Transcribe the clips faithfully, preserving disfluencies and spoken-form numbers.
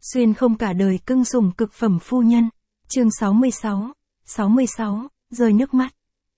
Xuyên không cả đời cưng sủng cực phẩm phu nhân. Chương sáu mươi sáu. sáu mươi sáu, rơi nước mắt.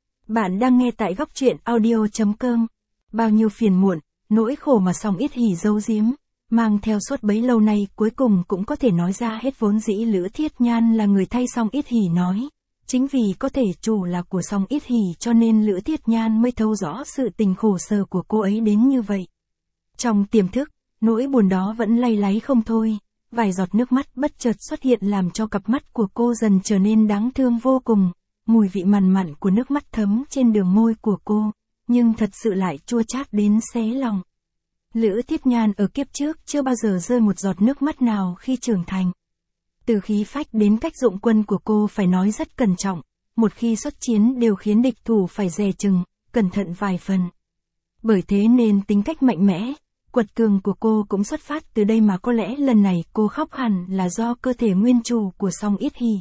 Bạn đang nghe tại góc truyện audio.com. Bao nhiêu phiền muộn, nỗi khổ mà Song Yết Hỷ giấu giếm, mang theo suốt bấy lâu nay cuối cùng cũng có thể nói ra hết. Vốn dĩ Lữ Thiết Nhan là người thay Song Yết Hỷ nói. Chính vì có thể chủ là của Song Yết Hỷ cho nên Lữ Thiết Nhan mới thấu rõ sự tình khổ sở của cô ấy đến như vậy. Trong tiềm thức, nỗi buồn đó vẫn lay láy không thôi. Vài giọt nước mắt bất chợt xuất hiện làm cho cặp mắt của cô dần trở nên đáng thương vô cùng. Mùi vị mặn mặn của nước mắt thấm trên đường môi của cô, nhưng thật sự lại chua chát đến xé lòng. Lữ Thiết Nhan ở kiếp trước chưa bao giờ rơi một giọt nước mắt nào khi trưởng thành. Từ khí phách đến cách dụng quân của cô phải nói rất cẩn trọng, một khi xuất chiến đều khiến địch thủ phải dè chừng, cẩn thận vài phần. Bởi thế nên tính cách mạnh mẽ, quật cường của cô cũng xuất phát từ đây mà có lẽ lần này cô khóc hẳn là do cơ thể nguyên chủ của Song Yết Hỷ.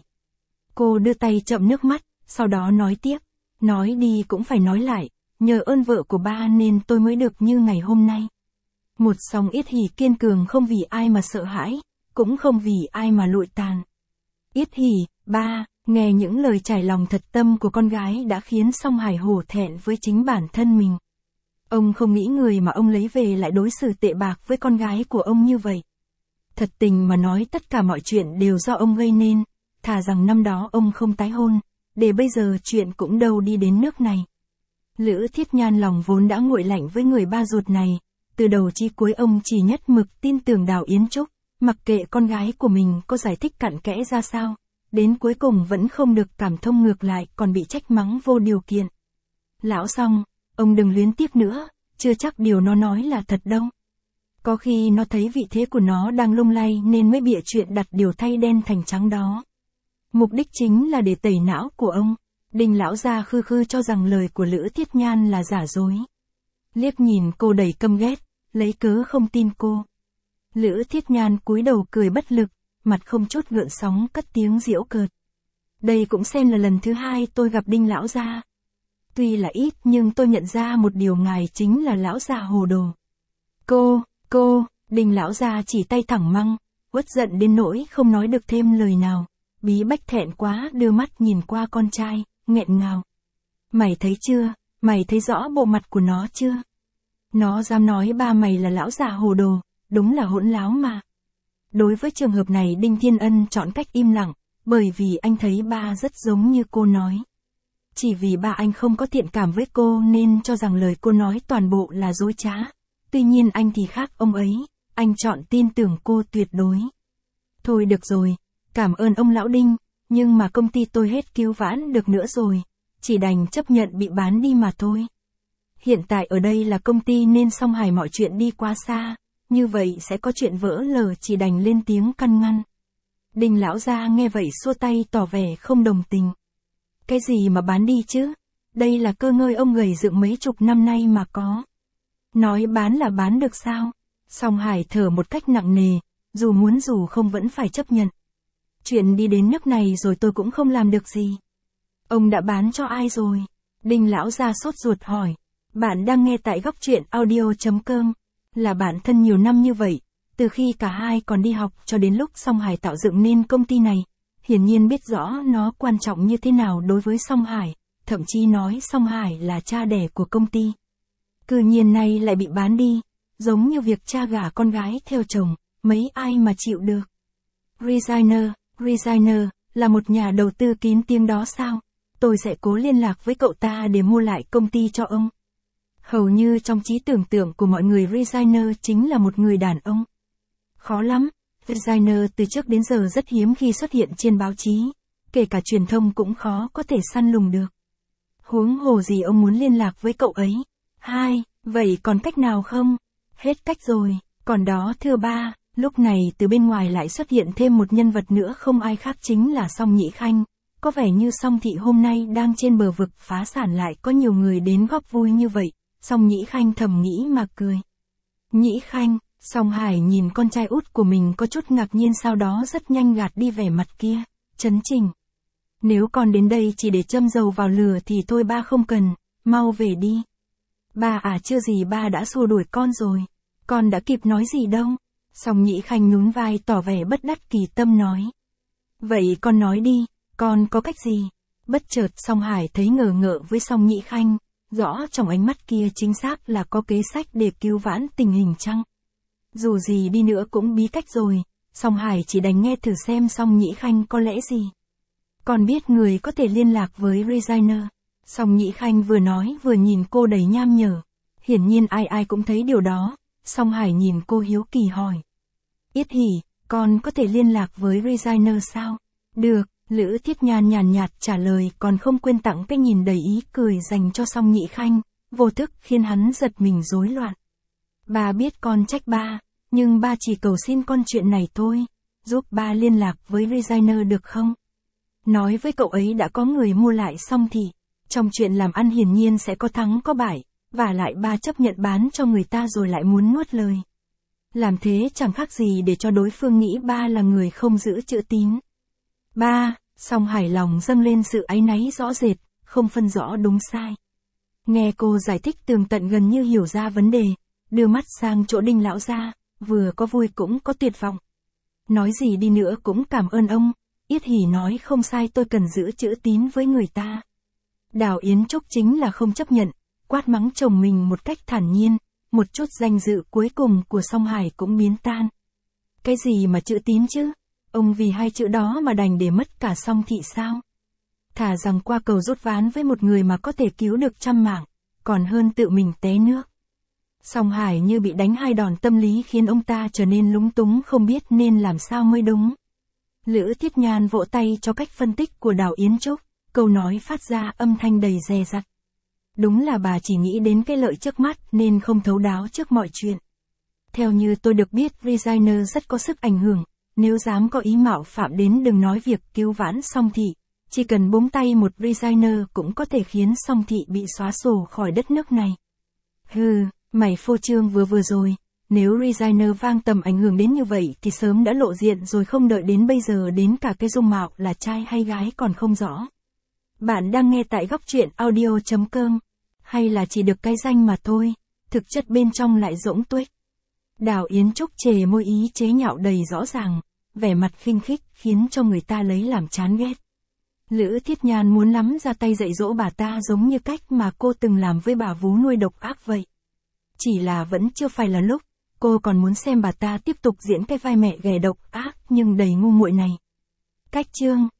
Cô đưa tay chậm nước mắt, sau đó nói tiếp, nói đi cũng phải nói lại, nhờ ơn vợ của ba nên tôi mới được như ngày hôm nay. Một Song Yết Hỷ kiên cường không vì ai mà sợ hãi, cũng không vì ai mà lụi tàn. Yết Hỷ, ba, nghe những lời trải lòng thật tâm của con gái đã khiến Song Hải hổ thẹn với chính bản thân mình. Ông không nghĩ người mà ông lấy về lại đối xử tệ bạc với con gái của ông như vậy. Thật tình mà nói tất cả mọi chuyện đều do ông gây nên, thà rằng năm đó ông không tái hôn, để bây giờ chuyện cũng đâu đi đến nước này. Lữ Thiết Nhan lòng vốn đã nguội lạnh với người ba ruột này, từ đầu chí cuối ông chỉ nhất mực tin tưởng Đào Yến Trúc, mặc kệ con gái của mình có giải thích cặn kẽ ra sao, đến cuối cùng vẫn không được cảm thông, ngược lại còn bị trách mắng vô điều kiện. Lão Song, ông đừng luyến tiếc nữa, chưa chắc điều nó nói là thật đâu. Có khi nó thấy vị thế của nó đang lung lay nên mới bịa chuyện đặt điều thay đen thành trắng đó. Mục đích chính là để tẩy não của ông. Đinh lão gia khư khư cho rằng lời của Lữ Thiết Nhan là giả dối. Liếc nhìn cô đầy căm ghét, lấy cớ không tin cô. Lữ Thiết Nhan cúi đầu cười bất lực, mặt không chút gợn sóng cất tiếng giễu cợt. Đây cũng xem là lần thứ hai tôi gặp Đinh lão gia. Tuy là ít nhưng tôi nhận ra một điều, ngài chính là lão già hồ đồ. Cô, cô, Đinh lão già chỉ tay thẳng măng, uất giận đến nỗi không nói được thêm lời nào. Bí bách thẹn quá đưa mắt nhìn qua con trai, nghẹn ngào. Mày thấy chưa, mày thấy rõ bộ mặt của nó chưa? Nó dám nói ba mày là lão già hồ đồ, đúng là hỗn láo mà. Đối với trường hợp này Đinh Thiên Ân chọn cách im lặng, bởi vì anh thấy ba rất giống như cô nói. Chỉ vì ba anh không có thiện cảm với cô nên cho rằng lời cô nói toàn bộ là dối trá. Tuy nhiên anh thì khác ông ấy, anh chọn tin tưởng cô tuyệt đối. Thôi được rồi, cảm ơn ông lão Đinh, nhưng mà công ty tôi hết cứu vãn được nữa rồi, chỉ đành chấp nhận bị bán đi mà thôi. Hiện tại ở đây là công ty nên Song Hải mọi chuyện đi quá xa, như vậy sẽ có chuyện vỡ lở, chỉ đành lên tiếng căn ngăn. Đinh lão gia nghe vậy xua tay tỏ vẻ không đồng tình. Cái gì mà bán đi chứ? Đây là cơ ngơi ông gầy dựng mấy chục năm nay mà có. Nói bán là bán được sao? Song Hải thở một cách nặng nề, dù muốn dù không vẫn phải chấp nhận. Chuyện đi đến nước này rồi tôi cũng không làm được gì. Ông đã bán cho ai rồi? Đinh lão gia sốt ruột hỏi. Bạn đang nghe tại góc truyện audio.com. Là bạn thân nhiều năm như vậy, từ khi cả hai còn đi học cho đến lúc Song Hải tạo dựng nên công ty này. Hiển nhiên biết rõ nó quan trọng như thế nào đối với Song Hải, thậm chí nói Song Hải là cha đẻ của công ty. Cư nhiên nay lại bị bán đi, giống như việc cha gả con gái theo chồng, mấy ai mà chịu được. Resigner, Resigner, là một nhà đầu tư kín tiếng đó sao? Tôi sẽ cố liên lạc với cậu ta để mua lại công ty cho ông. Hầu như trong trí tưởng tượng của mọi người Resigner chính là một người đàn ông. Khó lắm. Resigner từ trước đến giờ rất hiếm khi xuất hiện trên báo chí, kể cả truyền thông cũng khó có thể săn lùng được. Huống hồ gì ông muốn liên lạc với cậu ấy. Hai, vậy còn cách nào không? Hết cách rồi, còn đó thưa ba, lúc này từ bên ngoài lại xuất hiện thêm một nhân vật nữa, không ai khác chính là Song Nhĩ Khanh. Có vẻ như Song thị hôm nay đang trên bờ vực phá sản lại có nhiều người đến góp vui như vậy. Song Nhĩ Khanh thầm nghĩ mà cười. Nhĩ Khanh. Song Hải nhìn con trai út của mình có chút ngạc nhiên, sau đó rất nhanh gạt đi vẻ mặt kia, chấn chỉnh. Nếu con đến đây chỉ để châm dầu vào lửa thì thôi ba không cần, mau về đi. Ba à, chưa gì ba đã xua đuổi con rồi, con đã kịp nói gì đâu. Song Nhĩ Khanh nhún vai tỏ vẻ bất đắc kỳ tâm nói. Vậy con nói đi, con có cách gì? Bất chợt Song Hải thấy ngờ ngợ với Song Nhĩ Khanh, rõ trong ánh mắt kia chính xác là có kế sách để cứu vãn tình hình chăng? Dù gì đi nữa cũng bí cách rồi, Song Hải chỉ đành nghe thử xem Song Nhĩ Khanh có lẽ gì. Con biết người có thể liên lạc với Reginer. Song Nhĩ Khanh vừa nói vừa nhìn cô đầy nham nhở. Hiển nhiên ai ai cũng thấy điều đó. Song Hải nhìn cô hiếu kỳ hỏi. Yết Hỉ, con có thể liên lạc với Reginer sao? Được, Lữ Thiết Nhan nhàn nhạt trả lời, còn không quên tặng cái nhìn đầy ý cười dành cho Song Nhĩ Khanh, vô thức khiến hắn giật mình rối loạn. Ba biết con trách ba, nhưng ba chỉ cầu xin con chuyện này thôi, giúp ba liên lạc với Reginer được không? Nói với cậu ấy đã có người mua lại xong thì, trong chuyện làm ăn hiển nhiên sẽ có thắng có bại, và lại ba chấp nhận bán cho người ta rồi lại muốn nuốt lời. Làm thế chẳng khác gì để cho đối phương nghĩ ba là người không giữ chữ tín. Ba, Song Hải lòng dâng lên sự áy náy rõ rệt, không phân rõ đúng sai. Nghe cô giải thích tường tận gần như hiểu ra vấn đề, đưa mắt sang chỗ Đinh lão gia, vừa có vui cũng có tuyệt vọng. Nói gì đi nữa cũng cảm ơn ông, Yết Hỉ nói không sai, tôi cần giữ chữ tín với người ta. Đào Yến Trúc chính là không chấp nhận, quát mắng chồng mình một cách thản nhiên, một chút danh dự cuối cùng của Song Hải cũng biến tan. Cái gì mà chữ tín chứ? Ông vì hai chữ đó mà đành để mất cả Song thị sao? Thà rằng qua cầu rút ván với một người mà có thể cứu được trăm mạng, còn hơn tự mình té nước. Song Hải như bị đánh hai đòn tâm lý khiến ông ta trở nên lúng túng không biết nên làm sao mới đúng. Lữ Thiết Nhan vỗ tay cho cách phân tích của Đào Yến Trúc, câu nói phát ra âm thanh đầy dè dặt. Đúng là bà chỉ nghĩ đến cái lợi trước mắt nên không thấu đáo trước mọi chuyện. Theo như tôi được biết, Reginer rất có sức ảnh hưởng, nếu dám có ý mạo phạm đến đừng nói việc cứu vãn Song thị, chỉ cần búng tay một Reginer cũng có thể khiến Song thị bị xóa sổ khỏi đất nước này. Hừ, mày phô trương vừa vừa rồi, nếu Reginer vang tầm ảnh hưởng đến như vậy thì sớm đã lộ diện rồi, không đợi đến bây giờ đến cả cái dung mạo là trai hay gái còn không rõ. Bạn đang nghe tại góc truyện audio chấm com, hay là chỉ được cái danh mà thôi, thực chất bên trong lại rỗng tuếch. Đào Yến Trúc chề môi ý chế nhạo đầy rõ ràng, vẻ mặt khinh khích khiến cho người ta lấy làm chán ghét. Lữ Thiết Nhan muốn lắm ra tay dạy dỗ bà ta giống như cách mà cô từng làm với bà vú nuôi độc ác vậy. Chỉ là vẫn chưa phải là lúc, cô còn muốn xem bà ta tiếp tục diễn cái vai mẹ ghẻ độc ác nhưng đầy ngu muội này. Cách chương